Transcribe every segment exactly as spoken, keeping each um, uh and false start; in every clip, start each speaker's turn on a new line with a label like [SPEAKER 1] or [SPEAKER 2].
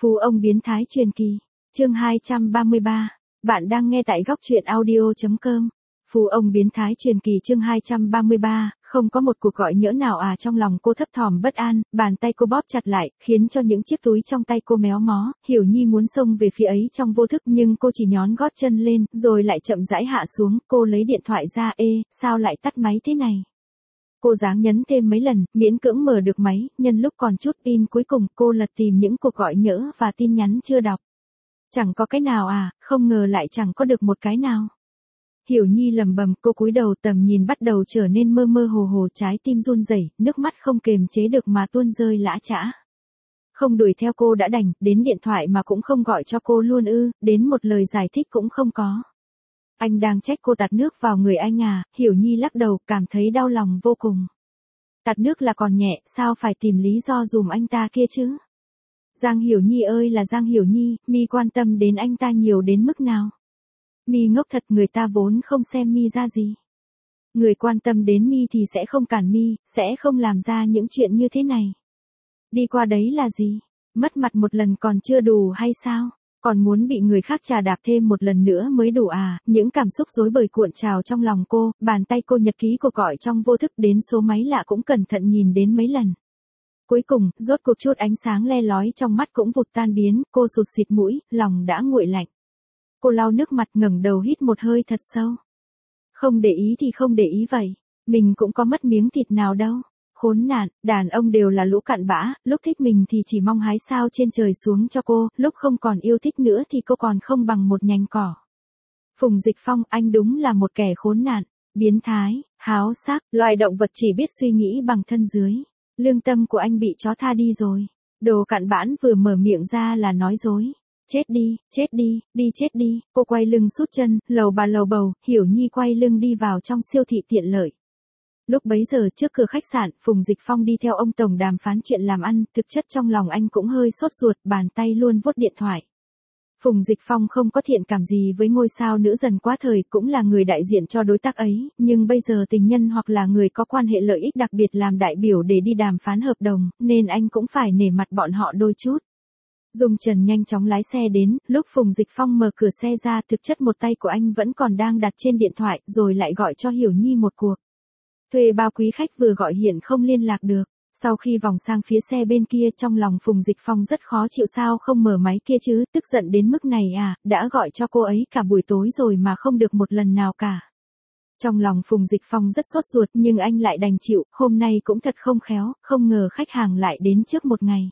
[SPEAKER 1] Phú ông biến thái truyền kỳ, chương hai trăm ba mươi ba. Bạn đang nghe tại góc truyện audio chấm com. Phú ông biến thái truyền kỳ chương hai trăm ba mươi ba, không có một cuộc gọi nhỡ nào à, trong lòng cô thấp thỏm bất an, bàn tay cô bóp chặt lại, khiến cho những chiếc túi trong tay cô méo mó, Hiểu Nhi muốn xông về phía ấy trong vô thức nhưng cô chỉ nhón gót chân lên, rồi lại chậm rãi hạ xuống, cô lấy điện thoại ra, ê, sao lại tắt máy thế này? Cô dáng nhấn thêm mấy lần, miễn cưỡng mở được máy, nhân lúc còn chút pin cuối cùng cô lật tìm những cuộc gọi nhỡ và tin nhắn chưa đọc. Chẳng có cái nào à, không ngờ lại chẳng có được một cái nào. Hiểu Nhi lầm bầm, cô cúi đầu, tầm nhìn bắt đầu trở nên mơ mơ hồ hồ, trái tim run rẩy, nước mắt không kềm chế được mà tuôn rơi lã chã. Không đuổi theo cô đã đành, đến điện thoại mà cũng không gọi cho cô luôn ư, đến một lời giải thích cũng không có. Anh đang trách cô tạt nước vào người anh à? Hiểu Nhi lắc đầu, cảm thấy đau lòng vô cùng. Tạt nước là còn nhẹ, sao phải tìm lý do dùm anh ta kia chứ? Giang Hiểu Nhi ơi là Giang Hiểu Nhi, mi quan tâm đến anh ta nhiều đến mức nào? Mi ngốc thật, người ta vốn không xem mi ra gì. Người quan tâm đến mi thì sẽ không cản mi, sẽ không làm ra những chuyện như thế này. Đi qua đấy là gì? Mất mặt một lần còn chưa đủ hay sao? Còn muốn bị người khác chà đạp thêm một lần nữa mới đủ à? Những cảm xúc rối bời cuộn trào trong lòng cô, bàn tay cô nhật ký cuộc gọi trong vô thức, đến số máy lạ cũng cẩn thận nhìn đến mấy lần. Cuối cùng, rốt cuộc chút ánh sáng le lói trong mắt cũng vụt tan biến, cô sụt sịt mũi, lòng đã nguội lạnh. Cô lau nước mặt, ngẩng đầu hít một hơi thật sâu. Không để ý thì không để ý vậy, mình cũng có mất miếng thịt nào đâu. Khốn nạn, đàn ông đều là lũ cặn bã, lúc thích mình thì chỉ mong hái sao trên trời xuống cho cô, lúc không còn yêu thích nữa thì cô còn không bằng một nhành cỏ. Phùng Dịch Phong, anh đúng là một kẻ khốn nạn, biến thái, háo sắc, loài động vật chỉ biết suy nghĩ bằng thân dưới. Lương tâm của anh bị chó tha đi rồi. Đồ cặn bãn vừa mở miệng ra là nói dối. Chết đi, chết đi, đi chết đi. Cô quay lưng sút chân, lầu bà lầu bầu, Hiểu Nhi quay lưng đi vào trong siêu thị tiện lợi. Lúc bấy giờ trước cửa khách sạn, Phùng Dịch Phong đi theo ông tổng đàm phán chuyện làm ăn, thực chất trong lòng anh cũng hơi sốt ruột, bàn tay luôn vuốt điện thoại. Phùng Dịch Phong không có thiện cảm gì với ngôi sao nữ dần quá thời, cũng là người đại diện cho đối tác ấy, nhưng bây giờ tình nhân hoặc là người có quan hệ lợi ích đặc biệt làm đại biểu để đi đàm phán hợp đồng, nên anh cũng phải nể mặt bọn họ đôi chút. Dung Trần nhanh chóng lái xe đến, lúc Phùng Dịch Phong mở cửa xe ra, thực chất một tay của anh vẫn còn đang đặt trên điện thoại, rồi lại gọi cho Hiểu Nhi một cuộc. Thuê bao quý khách vừa gọi hiện không liên lạc được. Sau khi vòng sang phía xe bên kia, trong lòng Phùng Dịch Phong rất khó chịu, sao không mở máy kia chứ, tức giận đến mức này à, đã gọi cho cô ấy cả buổi tối rồi mà không được một lần nào cả. Trong lòng Phùng Dịch Phong rất sốt ruột nhưng anh lại đành chịu, hôm nay cũng thật không khéo, không ngờ khách hàng lại đến trước một ngày.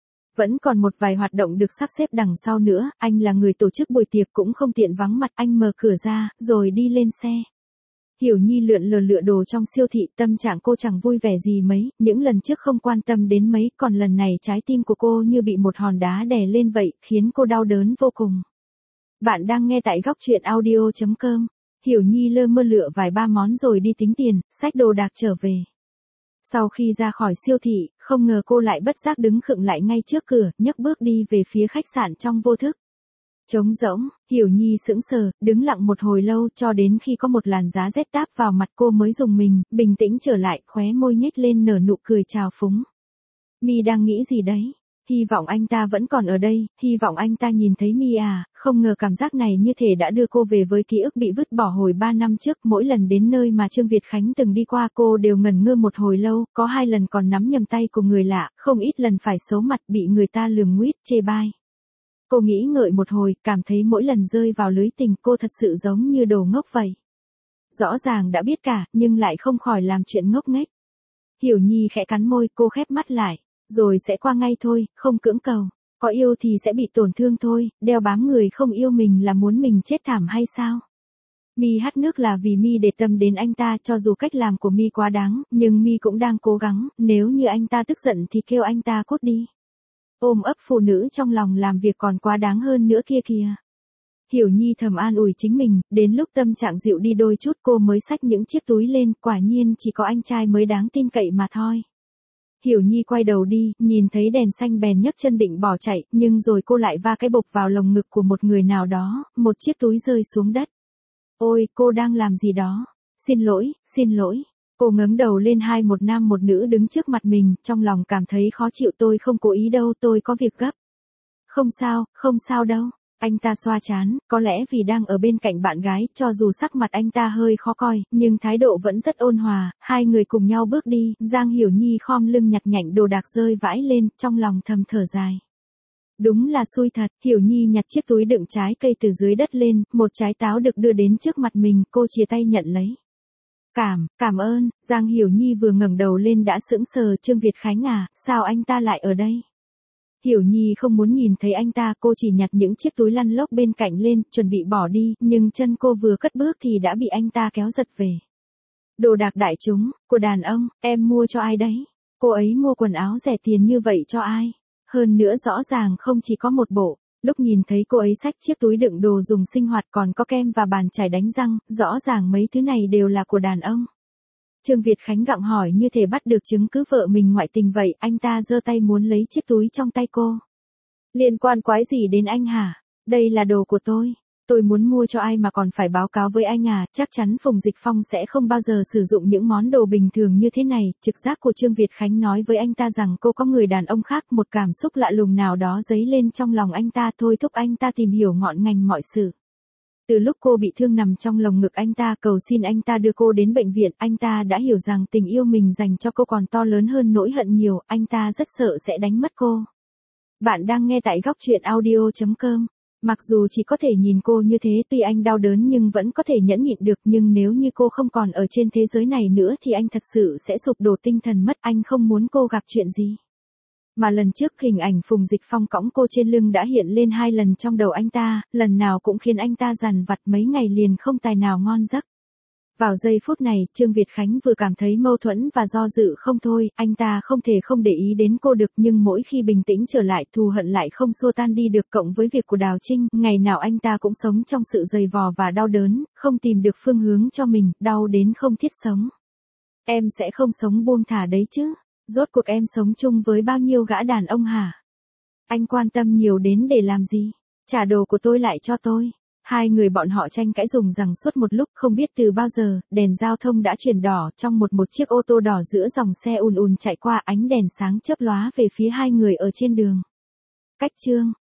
[SPEAKER 1] Vẫn còn một vài hoạt động được sắp xếp đằng sau nữa, anh là người tổ chức buổi tiệc cũng không tiện vắng mặt, anh mở cửa ra, rồi đi lên xe. Hiểu Nhi lượn lờ lựa đồ trong siêu thị, tâm trạng cô chẳng vui vẻ gì mấy, những lần trước không quan tâm đến mấy, còn lần này trái tim của cô như bị một hòn đá đè lên vậy, khiến cô đau đớn vô cùng. Bạn đang nghe tại góc truyện audio chấm com. Hiểu Nhi lơ mơ lựa vài ba món rồi đi tính tiền, xách đồ đạc trở về. Sau khi ra khỏi siêu thị, không ngờ cô lại bất giác đứng khựng lại ngay trước cửa, nhấc bước đi về phía khách sạn trong vô thức. Trống rỗng, Hiểu Nhi sững sờ, đứng lặng một hồi lâu cho đến khi có một làn giá rét táp vào mặt cô mới dùng mình, bình tĩnh trở lại, khóe môi nhếch lên nở nụ cười trào phúng. Mi đang nghĩ gì đấy? Hy vọng anh ta vẫn còn ở đây, hy vọng anh ta nhìn thấy Mi à, không ngờ cảm giác này như thể đã đưa cô về với ký ức bị vứt bỏ hồi ba năm trước, mỗi lần đến nơi mà Trương Việt Khánh từng đi qua cô đều ngẩn ngơ một hồi lâu, có hai lần còn nắm nhầm tay của người lạ, không ít lần phải xấu mặt bị người ta lườm nguýt, chê bai. Cô nghĩ ngợi một hồi, cảm thấy mỗi lần rơi vào lưới tình cô thật sự giống như đồ ngốc vậy. Rõ ràng đã biết cả, nhưng lại không khỏi làm chuyện ngốc nghếch. Hiểu Nhi khẽ cắn môi, cô khép mắt lại. Rồi sẽ qua ngay thôi, không cưỡng cầu. Có yêu thì sẽ bị tổn thương thôi, đeo bám người không yêu mình là muốn mình chết thảm hay sao? Mi hắt nước là vì Mi để tâm đến anh ta, cho dù cách làm của Mi quá đáng, nhưng Mi cũng đang cố gắng, nếu như anh ta tức giận thì kêu anh ta cút đi. Ôm ấp phụ nữ trong lòng làm việc còn quá đáng hơn nữa kia kìa. Hiểu Nhi thầm an ủi chính mình, đến lúc tâm trạng dịu đi đôi chút cô mới xách những chiếc túi lên, quả nhiên chỉ có anh trai mới đáng tin cậy mà thôi. Hiểu Nhi quay đầu đi, nhìn thấy đèn xanh bèn nhấc chân định bỏ chạy, nhưng rồi cô lại va cái bộc vào lồng ngực của một người nào đó, một chiếc túi rơi xuống đất. Ôi, cô đang làm gì đó? Xin lỗi, xin lỗi. Cô ngẩng đầu lên, hai một nam một nữ đứng trước mặt mình, trong lòng cảm thấy khó chịu, tôi không cố ý đâu, tôi có việc gấp. Không sao, không sao đâu. Anh ta xoa trán, có lẽ vì đang ở bên cạnh bạn gái, cho dù sắc mặt anh ta hơi khó coi, nhưng thái độ vẫn rất ôn hòa, hai người cùng nhau bước đi, Giang Hiểu Nhi khom lưng nhặt nhạnh đồ đạc rơi vãi lên, trong lòng thầm thở dài. Đúng là xui thật, Hiểu Nhi nhặt chiếc túi đựng trái cây từ dưới đất lên, một trái táo được đưa đến trước mặt mình, cô chìa tay nhận lấy. Cảm, cảm ơn, Giang Hiểu Nhi vừa ngẩng đầu lên đã sững sờ. Trương Việt Khánh à, sao anh ta lại ở đây? Hiểu Nhi không muốn nhìn thấy anh ta, cô chỉ nhặt những chiếc túi lăn lóc bên cạnh lên, chuẩn bị bỏ đi, nhưng chân cô vừa cất bước thì đã bị anh ta kéo giật về. Đồ đạc đại chúng, của đàn ông, em mua cho ai đấy? Cô ấy mua quần áo rẻ tiền như vậy cho ai? Hơn nữa rõ ràng không chỉ có một bộ. Lúc nhìn thấy cô ấy xách chiếc túi đựng đồ dùng sinh hoạt còn có kem và bàn chải đánh răng, rõ ràng mấy thứ này đều là của đàn ông. Trương Việt Khánh gặng hỏi như thể bắt được chứng cứ vợ mình ngoại tình vậy, anh ta giơ tay muốn lấy chiếc túi trong tay cô. Liên quan quái gì đến anh hả? Đây là đồ của tôi. Tôi muốn mua cho ai mà còn phải báo cáo với anh à, chắc chắn Phùng Dịch Phong sẽ không bao giờ sử dụng những món đồ bình thường như thế này. Trực giác của Trương Việt Khánh nói với anh ta rằng cô có người đàn ông khác, một cảm xúc lạ lùng nào đó dấy lên trong lòng anh ta, thôi thúc anh ta tìm hiểu ngọn ngành mọi sự. Từ lúc cô bị thương nằm trong lồng ngực anh ta, cầu xin anh ta đưa cô đến bệnh viện, anh ta đã hiểu rằng tình yêu mình dành cho cô còn to lớn hơn nỗi hận nhiều, anh ta rất sợ sẽ đánh mất cô. Bạn đang nghe tại góc truyện audio chấm com. Mặc dù chỉ có thể nhìn cô như thế, tuy anh đau đớn nhưng vẫn có thể nhẫn nhịn được, nhưng nếu như cô không còn ở trên thế giới này nữa thì anh thật sự sẽ sụp đổ tinh thần mất, anh không muốn cô gặp chuyện gì. Mà lần trước hình ảnh Phùng Dịch Phong cõng cô trên lưng đã hiện lên hai lần trong đầu anh ta, lần nào cũng khiến anh ta dằn vặt mấy ngày liền không tài nào ngon giấc. Vào giây phút này, Trương Việt Khánh vừa cảm thấy mâu thuẫn và do dự không thôi, anh ta không thể không để ý đến cô được, nhưng mỗi khi bình tĩnh trở lại, thù hận lại không xua tan đi được, cộng với việc của Đào Trinh, ngày nào anh ta cũng sống trong sự dày vò và đau đớn, không tìm được phương hướng cho mình, đau đến không thiết sống. Em sẽ không sống buông thả đấy chứ? Rốt cuộc em sống chung với bao nhiêu gã đàn ông hả? Anh quan tâm nhiều đến để làm gì? Trả đồ của tôi lại cho tôi. Hai người bọn họ tranh cãi rùng rằng suốt một lúc, không biết từ bao giờ, đèn giao thông đã chuyển đỏ, trong một một chiếc ô tô đỏ giữa dòng xe ùn ùn chạy qua, ánh đèn sáng chớp lóa về phía hai người ở trên đường. Cách chương